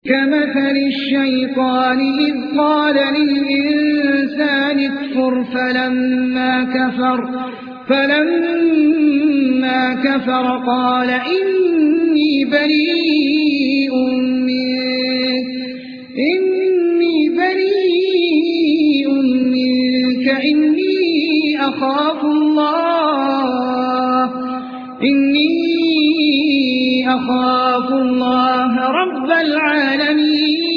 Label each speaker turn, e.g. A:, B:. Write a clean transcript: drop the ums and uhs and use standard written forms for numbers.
A: كمثل الشيطان إذ قال للإنسان اكفر فلما كفر قال إني بريء منك إني أخاف الله رب العالمين